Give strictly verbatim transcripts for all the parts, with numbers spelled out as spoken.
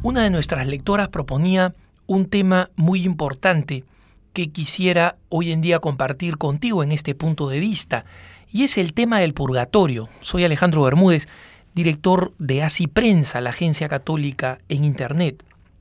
Una de nuestras lectoras proponía un tema muy importante que quisiera hoy en día compartir contigo en este punto de vista, y es el tema del purgatorio. Soy Alejandro Bermúdez, director de Así Prensa, la agencia católica en Internet.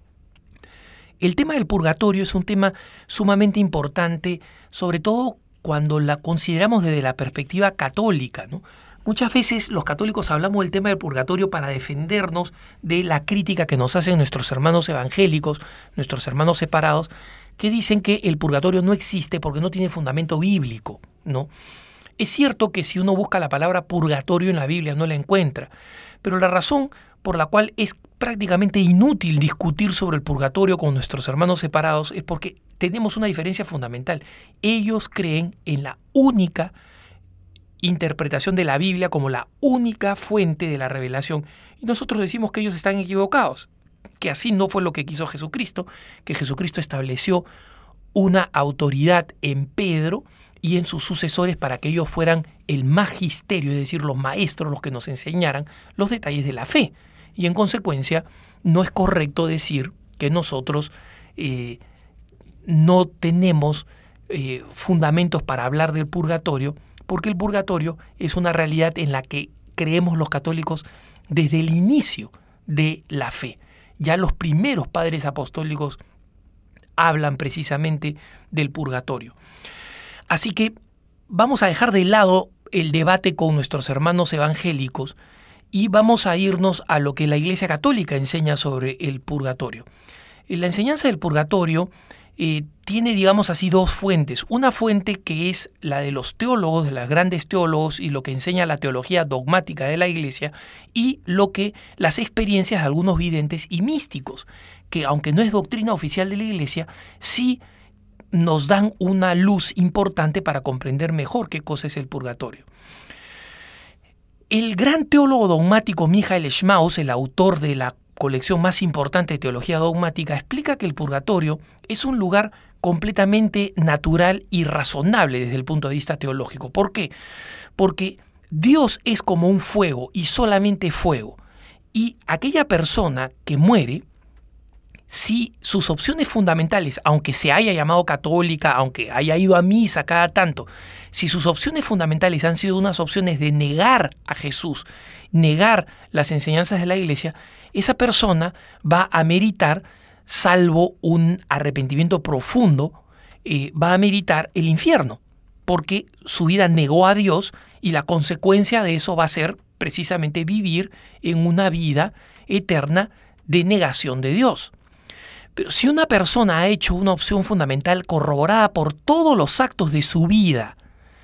El tema del purgatorio es un tema sumamente importante, sobre todo cuando la consideramos desde la perspectiva católica, ¿no? Muchas veces los católicos hablamos del tema del purgatorio para defendernos de la crítica que nos hacen nuestros hermanos evangélicos, nuestros hermanos separados, que dicen que el purgatorio no existe porque no tiene fundamento bíblico, ¿no? Es cierto que si uno busca la palabra purgatorio en la Biblia no la encuentra, pero la razón por la cual es prácticamente inútil discutir sobre el purgatorio con nuestros hermanos separados es porque tenemos una diferencia fundamental. Ellos creen en la única interpretación de la Biblia como la única fuente de la revelación, y nosotros decimos que ellos están equivocados, que así no fue lo que quiso Jesucristo, que Jesucristo estableció una autoridad en Pedro y en sus sucesores para que ellos fueran el magisterio, es decir, los maestros, los que nos enseñaran los detalles de la fe. Y en consecuencia, no es correcto decir que nosotros eh, no tenemos eh, fundamentos para hablar del purgatorio, porque el purgatorio es una realidad en la que creemos los católicos desde el inicio de la fe. Ya los primeros padres apostólicos hablan precisamente del purgatorio. Así que vamos a dejar de lado el debate con nuestros hermanos evangélicos y vamos a irnos a lo que la Iglesia Católica enseña sobre el purgatorio. La enseñanza del purgatorio eh, tiene, digamos así, dos fuentes. Una fuente que es la de los teólogos, de los grandes teólogos, y lo que enseña la teología dogmática de la Iglesia, y lo que las experiencias de algunos videntes y místicos, que aunque no es doctrina oficial de la Iglesia, sí nos dan una luz importante para comprender mejor qué cosa es el purgatorio. El gran teólogo dogmático Michael Schmaus, el autor de la colección más importante de teología dogmática, explica que el purgatorio es un lugar completamente natural y razonable desde el punto de vista teológico. ¿Por qué? Porque Dios es como un fuego y solamente fuego. Y aquella persona que muere, si sus opciones fundamentales, aunque se haya llamado católica, aunque haya ido a misa cada tanto, si sus opciones fundamentales han sido unas opciones de negar a Jesús, negar las enseñanzas de la Iglesia, esa persona va a meritar, salvo un arrepentimiento profundo, eh, va a meritar el infierno, porque su vida negó a Dios y la consecuencia de eso va a ser precisamente vivir en una vida eterna de negación de Dios. Pero si una persona ha hecho una opción fundamental corroborada por todos los actos de su vida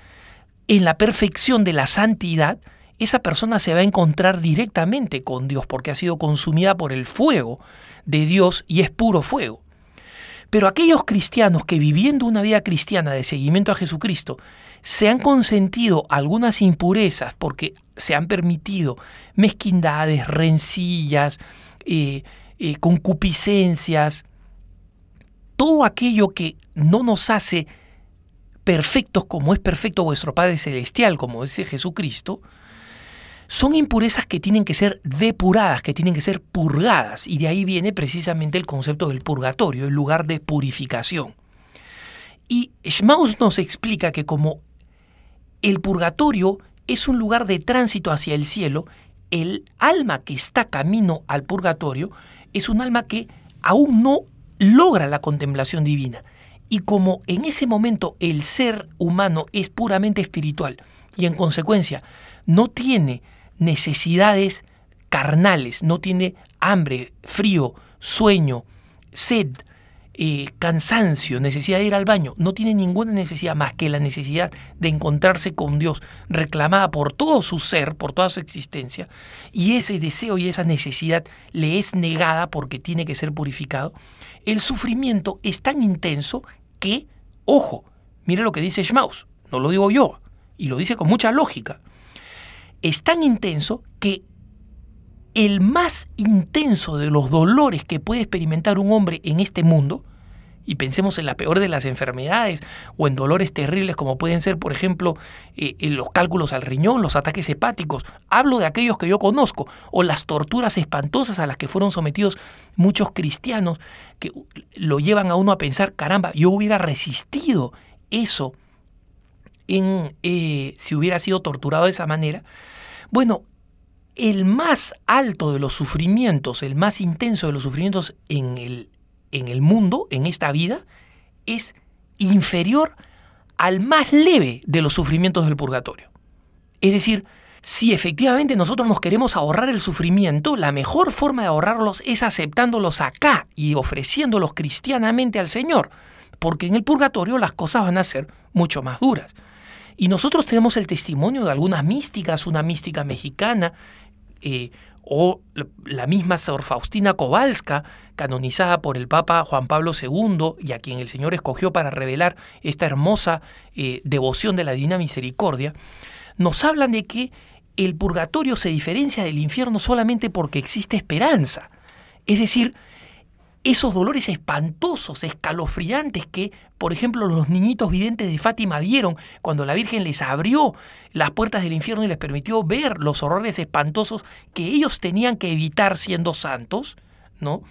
en la perfección de la santidad, esa persona se va a encontrar directamente con Dios porque ha sido consumida por el fuego de Dios y es puro fuego. Pero aquellos cristianos que viviendo una vida cristiana de seguimiento a Jesucristo se han consentido algunas impurezas porque se han permitido mezquindades, rencillas, eh, Eh, concupiscencias, todo aquello que no nos hace perfectos como es perfecto vuestro Padre Celestial, como dice Jesucristo, son impurezas que tienen que ser depuradas, que tienen que ser purgadas, y de ahí viene precisamente el concepto del purgatorio, el lugar de purificación. Y Schmaus nos explica que como el purgatorio es un lugar de tránsito hacia el cielo, el alma que está camino al purgatorio es un alma que aún no logra la contemplación divina. Y como en ese momento el ser humano es puramente espiritual y en consecuencia no tiene necesidades carnales, no tiene hambre, frío, sueño, sed, eh, cansancio, necesidad de ir al baño, no tiene ninguna necesidad más que la necesidad de encontrarse con Dios, reclamada por todo su ser, por toda su existencia, y ese deseo y esa necesidad le es negada porque tiene que ser purificado. El sufrimiento es tan intenso que, ojo, mire lo que dice Schmaus, no lo digo yo, y lo dice con mucha lógica, es tan intenso que el más intenso de los dolores que puede experimentar un hombre en este mundo, Y pensemos en la peor de las enfermedades o en dolores terribles como pueden ser, por ejemplo, eh, los cálculos al riñón, los ataques hepáticos. Hablo de aquellos que yo conozco, o las torturas espantosas a las que fueron sometidos muchos cristianos, que lo llevan a uno a pensar, caramba, yo hubiera resistido eso en, eh, si hubiera sido torturado de esa manera. Bueno, el más alto de los sufrimientos, el más intenso de los sufrimientos en el en el mundo, en esta vida, es inferior al más leve de los sufrimientos del purgatorio. Es decir, si efectivamente nosotros nos queremos ahorrar el sufrimiento, la mejor forma de ahorrarlos es aceptándolos acá y ofreciéndolos cristianamente al Señor, porque en el purgatorio las cosas van a ser mucho más duras. Y nosotros tenemos el testimonio de algunas místicas, una mística mexicana, eh, o la misma Sor Faustina Kowalska, canonizada por el Papa Juan Pablo segundo, y a quien el Señor escogió para revelar esta hermosa eh, devoción de la Divina Misericordia, nos hablan de que el purgatorio se diferencia del infierno solamente porque existe esperanza. Es decir, esos dolores espantosos, escalofriantes que, por ejemplo, los niñitos videntes de Fátima vieron cuando la Virgen les abrió las puertas del infierno y les permitió ver los horrores espantosos que ellos tenían que evitar siendo santos, ¿no?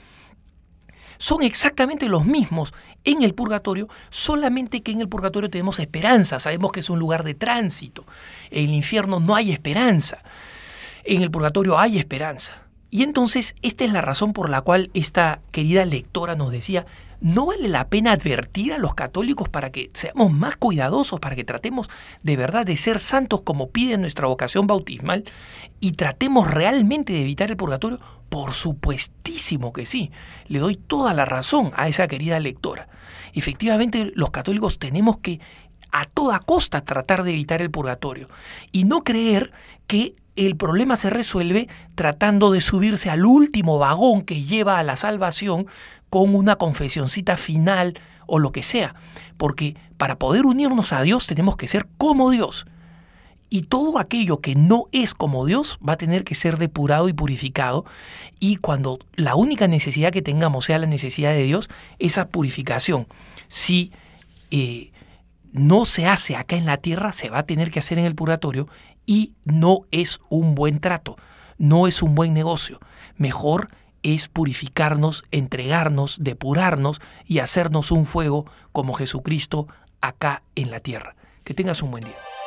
Son exactamente los mismos en el purgatorio, solamente que en el purgatorio tenemos esperanza, sabemos que es un lugar de tránsito. En el infierno no hay esperanza, en el purgatorio hay esperanza. Y entonces esta es la razón por la cual esta querida lectora nos decía, ¿no vale la pena advertir a los católicos para que seamos más cuidadosos, para que tratemos de verdad de ser santos como pide nuestra vocación bautismal y tratemos realmente de evitar el purgatorio? Por supuestísimo que sí. Le doy toda la razón a esa querida lectora. Efectivamente, los católicos tenemos que a toda costa tratar de evitar el purgatorio y no creer que el problema se resuelve tratando de subirse al último vagón que lleva a la salvación con una confesioncita final o lo que sea. Porque para poder unirnos a Dios tenemos que ser como Dios. Y todo aquello que no es como Dios va a tener que ser depurado y purificado. Y cuando la única necesidad que tengamos sea la necesidad de Dios, esa purificación, si eh, no se hace acá en la tierra, se va a tener que hacer en el purgatorio. Y no es un buen trato, no es un buen negocio. Mejor es purificarnos, entregarnos, depurarnos y hacernos un fuego como Jesucristo acá en la tierra. Que tengas un buen día.